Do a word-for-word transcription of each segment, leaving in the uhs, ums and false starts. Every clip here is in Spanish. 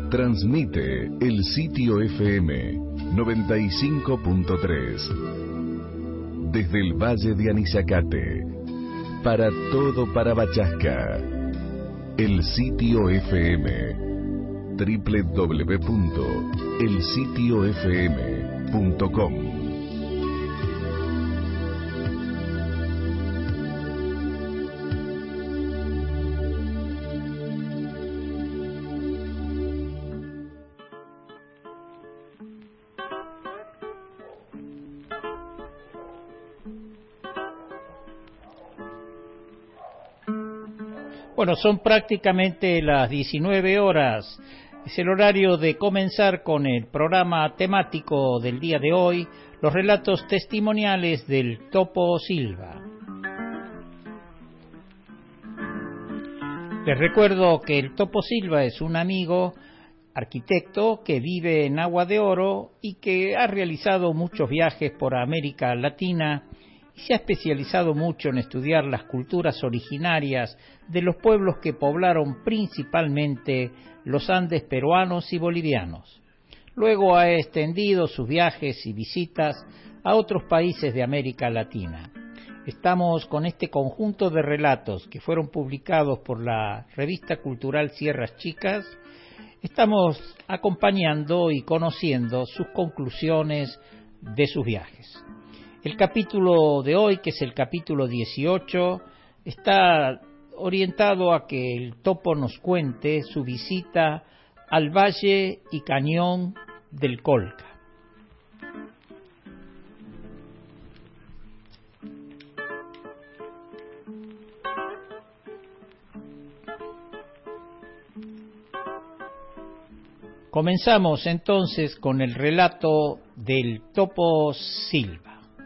Transmite el sitio F M noventa y cinco punto tres desde el Valle de Anizacate para todo Parabachasca. El sitio F M doble u doble u doble u punto el sitio f m punto com. Bueno, son prácticamente las diecinueve horas. Es el horario de comenzar con el programa temático del día de hoy, los relatos testimoniales del Topo Silva. Les recuerdo que el Topo Silva es un amigo arquitecto que vive en Agua de Oro y que ha realizado muchos viajes por América Latina y se ha especializado mucho en estudiar las culturas originarias de los pueblos que poblaron principalmente los Andes peruanos y bolivianos. Luego ha extendido sus viajes y visitas a otros países de América Latina. Estamos con este conjunto de relatos que fueron publicados por la revista cultural Sierras Chicas. Estamos acompañando y conociendo sus conclusiones de sus viajes. El capítulo de hoy, que es el capítulo dieciocho, está orientado a que el Topo nos cuente su visita al Valle y Cañón del Colca. Comenzamos entonces con el relato del Topo Silva.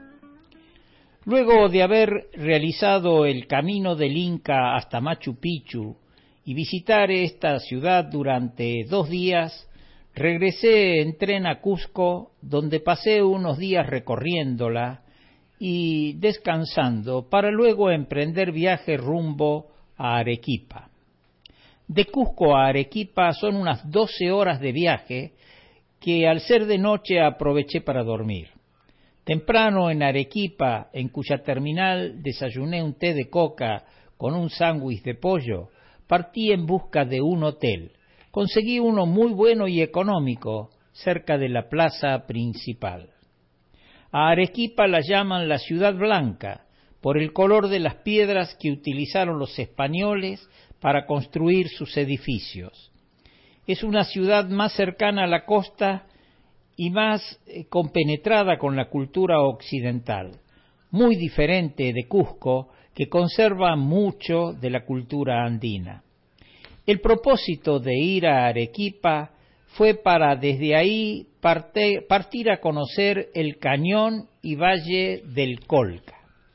Luego de haber realizado el camino del Inca hasta Machu Picchu y visitar esta ciudad durante dos días, regresé en tren a Cusco, donde pasé unos días recorriéndola y descansando, para luego emprender viaje rumbo a Arequipa. De Cusco a Arequipa son unas doce horas de viaje que al ser de noche aproveché para dormir. Temprano en Arequipa, en cuya terminal desayuné un té de coca con un sándwich de pollo, partí en busca de un hotel. Conseguí uno muy bueno y económico, cerca de la plaza principal. A Arequipa la llaman la Ciudad Blanca, por el color de las piedras que utilizaron los españoles para construir sus edificios. Es una ciudad más cercana a la costa y más eh, compenetrada con la cultura occidental, muy diferente de Cusco, que conserva mucho de la cultura andina. El propósito de ir a Arequipa fue para desde ahí parte, partir a conocer el cañón y valle del Colca.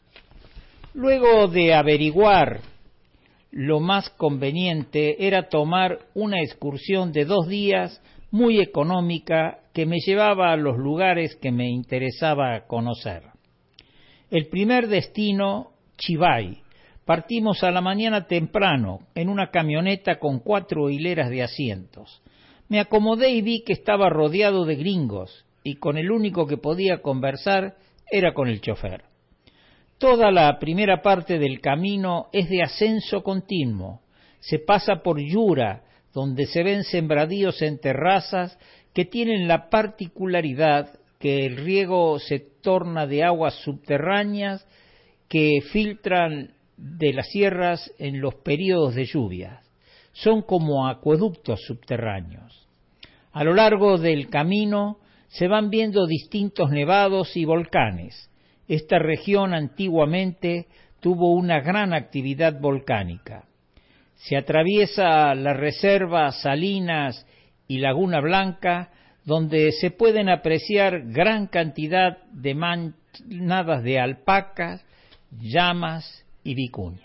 Luego de averiguar, lo más conveniente era tomar una excursión de dos días muy económica que me llevaba a los lugares que me interesaba conocer. El primer destino, Chivay. Partimos a la mañana temprano en una camioneta con cuatro hileras de asientos. Me acomodé y vi que estaba rodeado de gringos y con el único que podía conversar era con el chofer. Toda la primera parte del camino es de ascenso continuo. Se pasa por Yura, donde se ven sembradíos en terrazas que tienen la particularidad que el riego se torna de aguas subterráneas que filtran de las sierras en los periodos de lluvias. Son como acueductos subterráneos. A lo largo del camino se van viendo distintos nevados y volcanes. Esta región antiguamente tuvo una gran actividad volcánica. Se atraviesa la reserva Salinas y Laguna Blanca, donde se pueden apreciar gran cantidad de manadas de alpacas, llamas y vicuñas.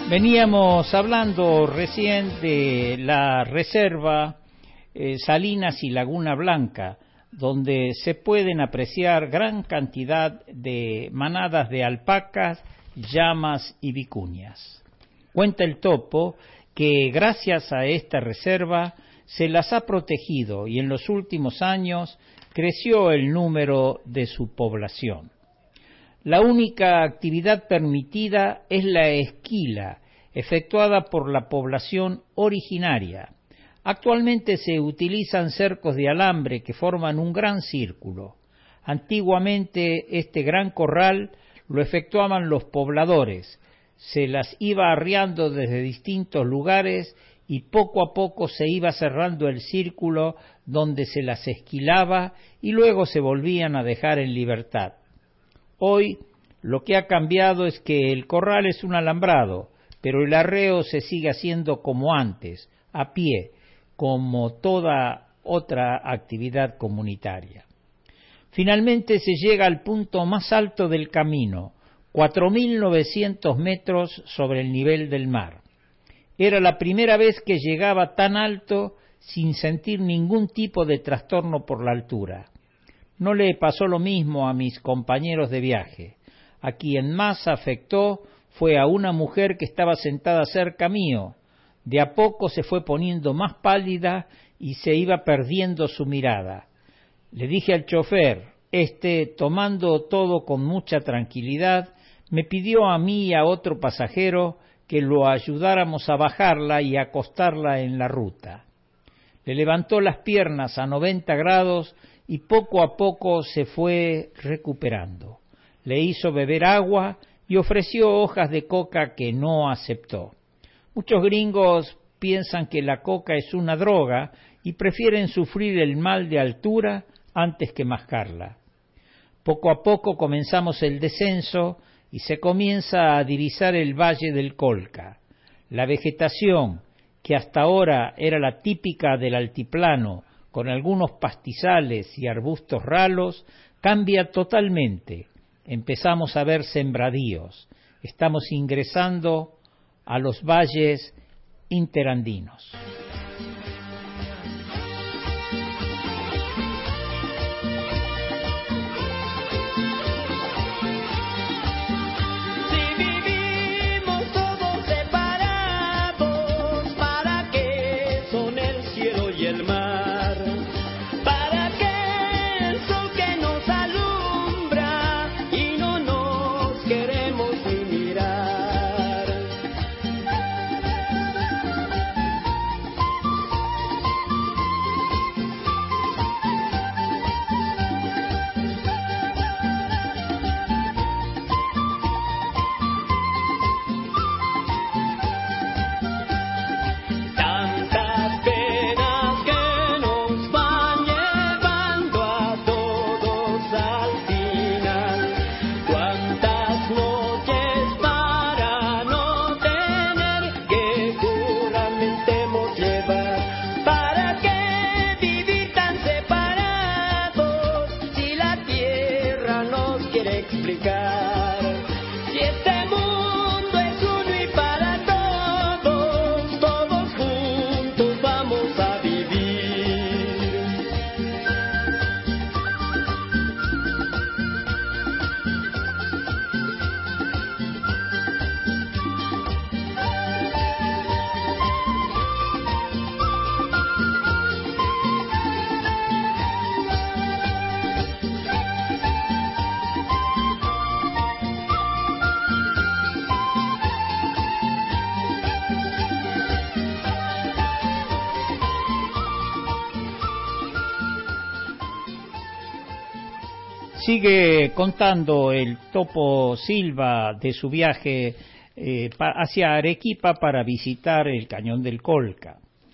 Veníamos hablando recién de la reserva eh, Salinas y Laguna Blanca, donde se pueden apreciar gran cantidad de manadas de alpacas, llamas y vicuñas. Cuenta el topo que gracias a esta reserva se las ha protegido y en los últimos años creció el número de su población. La única actividad permitida es la esquila, efectuada por la población originaria. Actualmente se utilizan cercos de alambre que forman un gran círculo. Antiguamente este gran corral lo efectuaban los pobladores, se las iba arriando desde distintos lugares y poco a poco se iba cerrando el círculo donde se las esquilaba y luego se volvían a dejar en libertad. Hoy lo que ha cambiado es que el corral es un alambrado, pero el arreo se sigue haciendo como antes, a pie, como toda otra actividad comunitaria. Finalmente se llega al punto más alto del camino, cuatro mil novecientos metros sobre el nivel del mar. Era la primera vez que llegaba tan alto sin sentir ningún tipo de trastorno por la altura. No le pasó lo mismo a mis compañeros de viaje. A quien más afectó fue a una mujer que estaba sentada cerca mío. De a poco se fue poniendo más pálida y se iba perdiendo su mirada. Le dije al chofer, este, tomando todo con mucha tranquilidad, me pidió a mí y a otro pasajero que lo ayudáramos a bajarla y a acostarla en la ruta. Le levantó las piernas a noventa grados y poco a poco se fue recuperando. Le hizo beber agua y ofreció hojas de coca que no aceptó. Muchos gringos piensan que la coca es una droga y prefieren sufrir el mal de altura antes que mascarla. Poco a poco comenzamos el descenso y se comienza a divisar el valle del Colca. La vegetación, que hasta ahora era la típica del altiplano, con algunos pastizales y arbustos ralos, cambia totalmente. Empezamos a ver sembradíos. Estamos ingresando a los valles interandinos. Sigue contando el Topo Silva de su viaje eh, hacia Arequipa para visitar el Cañón del Colca.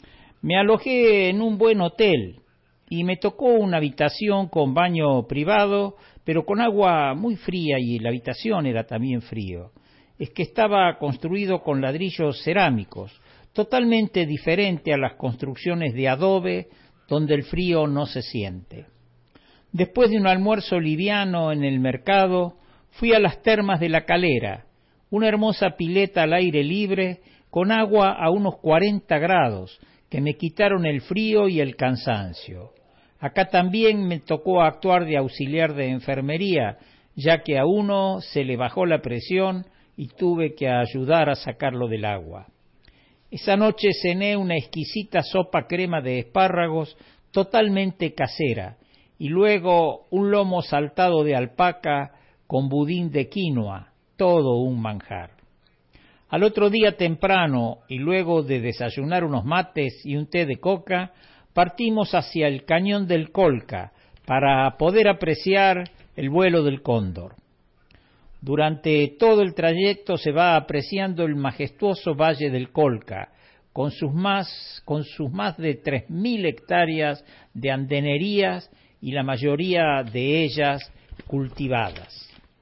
Me alojé en un buen hotel y me tocó una habitación con baño privado, pero con agua muy fría y la habitación era también frío. Es que estaba construido con ladrillos cerámicos, totalmente diferente a las construcciones de adobe donde el frío no se siente. Después de un almuerzo liviano en el mercado, fui a las termas de La Calera, una hermosa pileta al aire libre con agua a unos cuarenta grados, que me quitaron el frío y el cansancio. Acá también me tocó actuar de auxiliar de enfermería, ya que a uno se le bajó la presión y tuve que ayudar a sacarlo del agua. Esa noche cené una exquisita sopa crema de espárragos totalmente casera, y luego un lomo saltado de alpaca con budín de quinoa, todo un manjar. Al otro día temprano, y luego de desayunar unos mates y un té de coca, partimos hacia el cañón del Colca para poder apreciar el vuelo del cóndor. Durante todo el trayecto se va apreciando el majestuoso valle del Colca, con sus más, con sus más de tres mil hectáreas de andenerías y la mayoría de ellas cultivadas.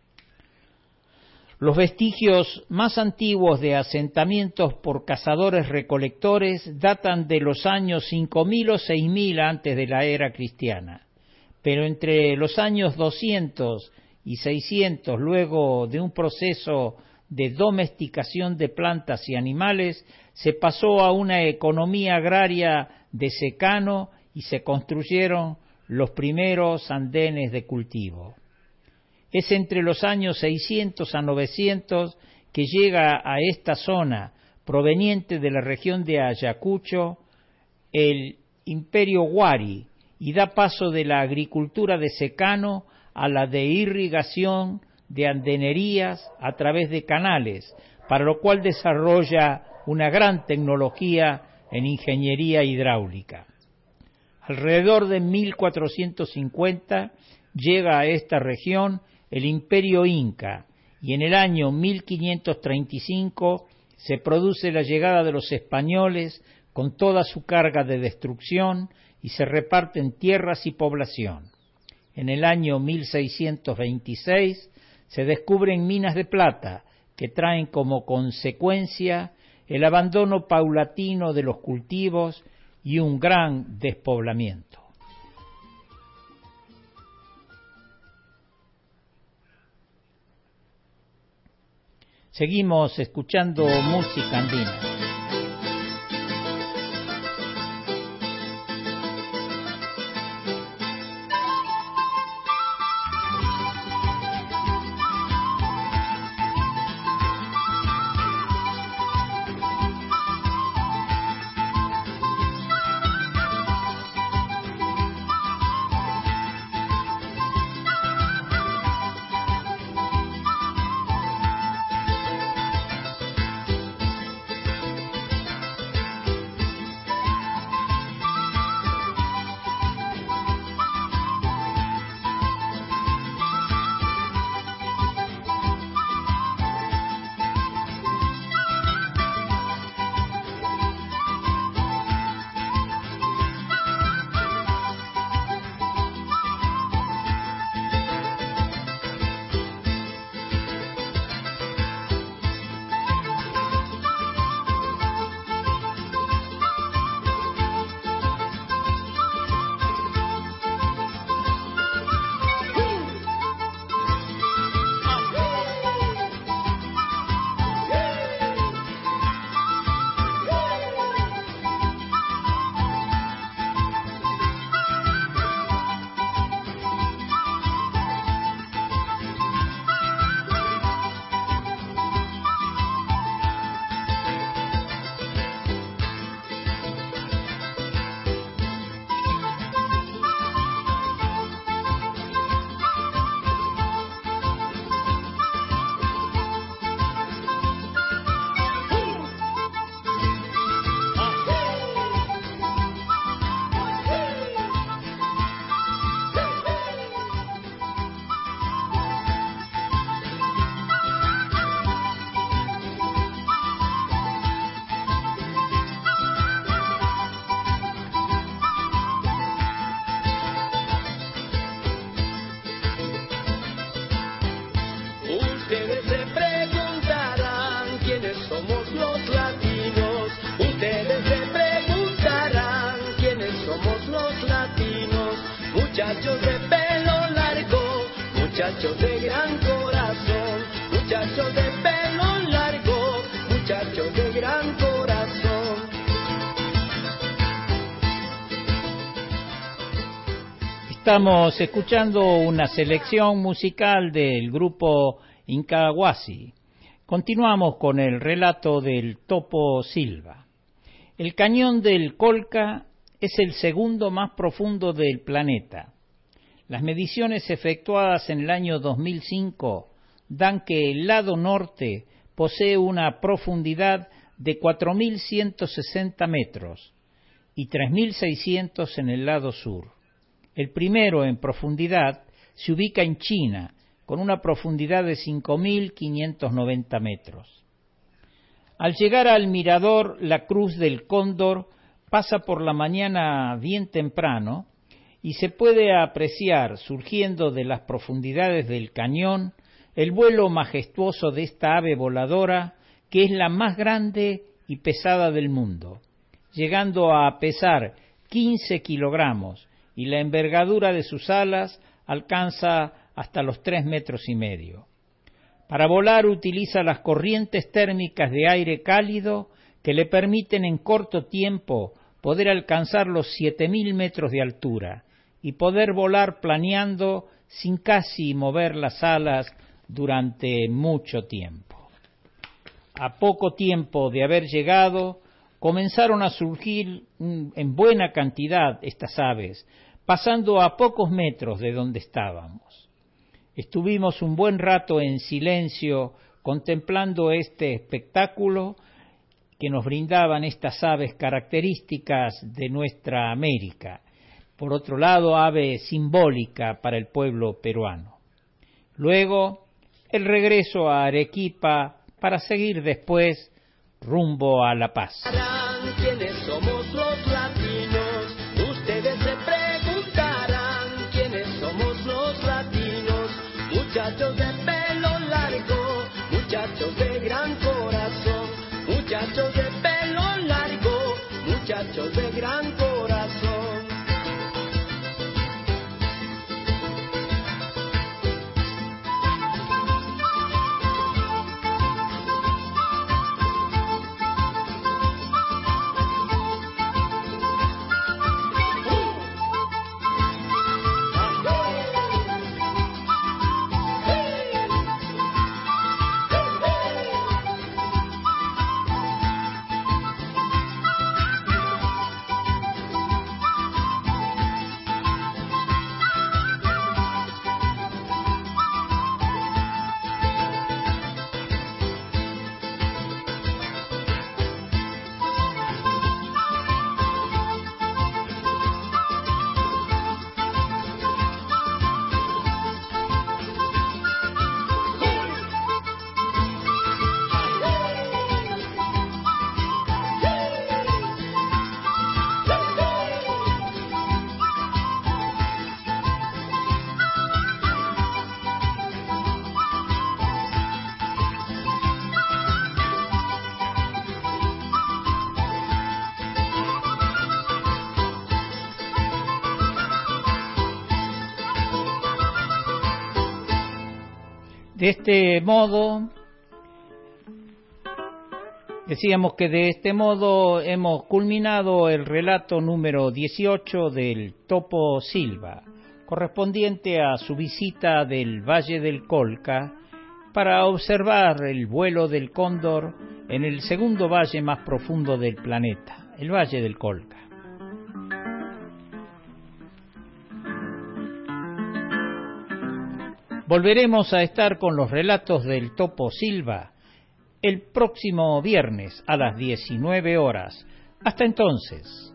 Los vestigios más antiguos de asentamientos por cazadores-recolectores datan de los años cinco mil o seis mil antes de la era cristiana, pero entre los años doscientos y seiscientos, luego de un proceso de domesticación de plantas y animales, se pasó a una economía agraria de secano y se construyeron los primeros andenes de cultivo. Es entre los años seiscientos a novecientos que llega a esta zona, proveniente de la región de Ayacucho, el Imperio Huari, y da paso de la agricultura de secano a la de irrigación de andenerías a través de canales, para lo cual desarrolla una gran tecnología en ingeniería hidráulica. Alrededor de mil cuatrocientos cincuenta llega a esta región el Imperio Inca, y en el año mil quinientos treinta y cinco se produce la llegada de los españoles con toda su carga de destrucción y se reparten tierras y población. En el año mil seiscientos veintiséis se descubren minas de plata que traen como consecuencia el abandono paulatino de los cultivos y un gran despoblamiento. Seguimos escuchando música andina. muchachos de pelo largo, muchachos de gran corazón, muchachos de pelo Estamos escuchando una selección musical del grupo Incahuasi. Continuamos con el relato del Topo Silva. El cañón del Colca es el segundo más profundo del planeta. Las mediciones efectuadas en el año dos mil cinco dan que el lado norte posee una profundidad de cuatro mil ciento sesenta metros y tres mil seiscientos en el lado sur. El primero en profundidad se ubica en China, con una profundidad de cinco mil quinientos noventa metros. Al llegar al mirador, la Cruz del Cóndor pasa por la mañana bien temprano y se puede apreciar, surgiendo de las profundidades del cañón, el vuelo majestuoso de esta ave voladora, que es la más grande y pesada del mundo, llegando a pesar quince kilogramos, y la envergadura de sus alas alcanza hasta los tres metros y medio. Para volar utiliza las corrientes térmicas de aire cálido que le permiten en corto tiempo poder alcanzar los siete mil metros de altura y poder volar planeando sin casi mover las alas durante mucho tiempo. A poco tiempo de haber llegado, comenzaron a surgir en buena cantidad estas aves, pasando a pocos metros de donde estábamos. Estuvimos un buen rato en silencio contemplando este espectáculo que nos brindaban estas aves características de nuestra América. Por otro lado, ave simbólica para el pueblo peruano. Luego, el regreso a Arequipa para seguir después rumbo a La Paz. ¿Quiénes somos los latinos? Ustedes se preguntarán quiénes somos los latinos. Muchachos de pelo largo, muchachos de gran corazón, muchachos de pelo largo, muchachos de gran corazón. De este modo, decíamos que de este modo hemos culminado el relato número dieciocho del Topo Silva, correspondiente a su visita del Valle del Colca para observar el vuelo del cóndor en el segundo valle más profundo del planeta, el Valle del Colca. Volveremos a estar con los relatos del Topo Silva el próximo viernes a las diecinueve horas. Hasta entonces.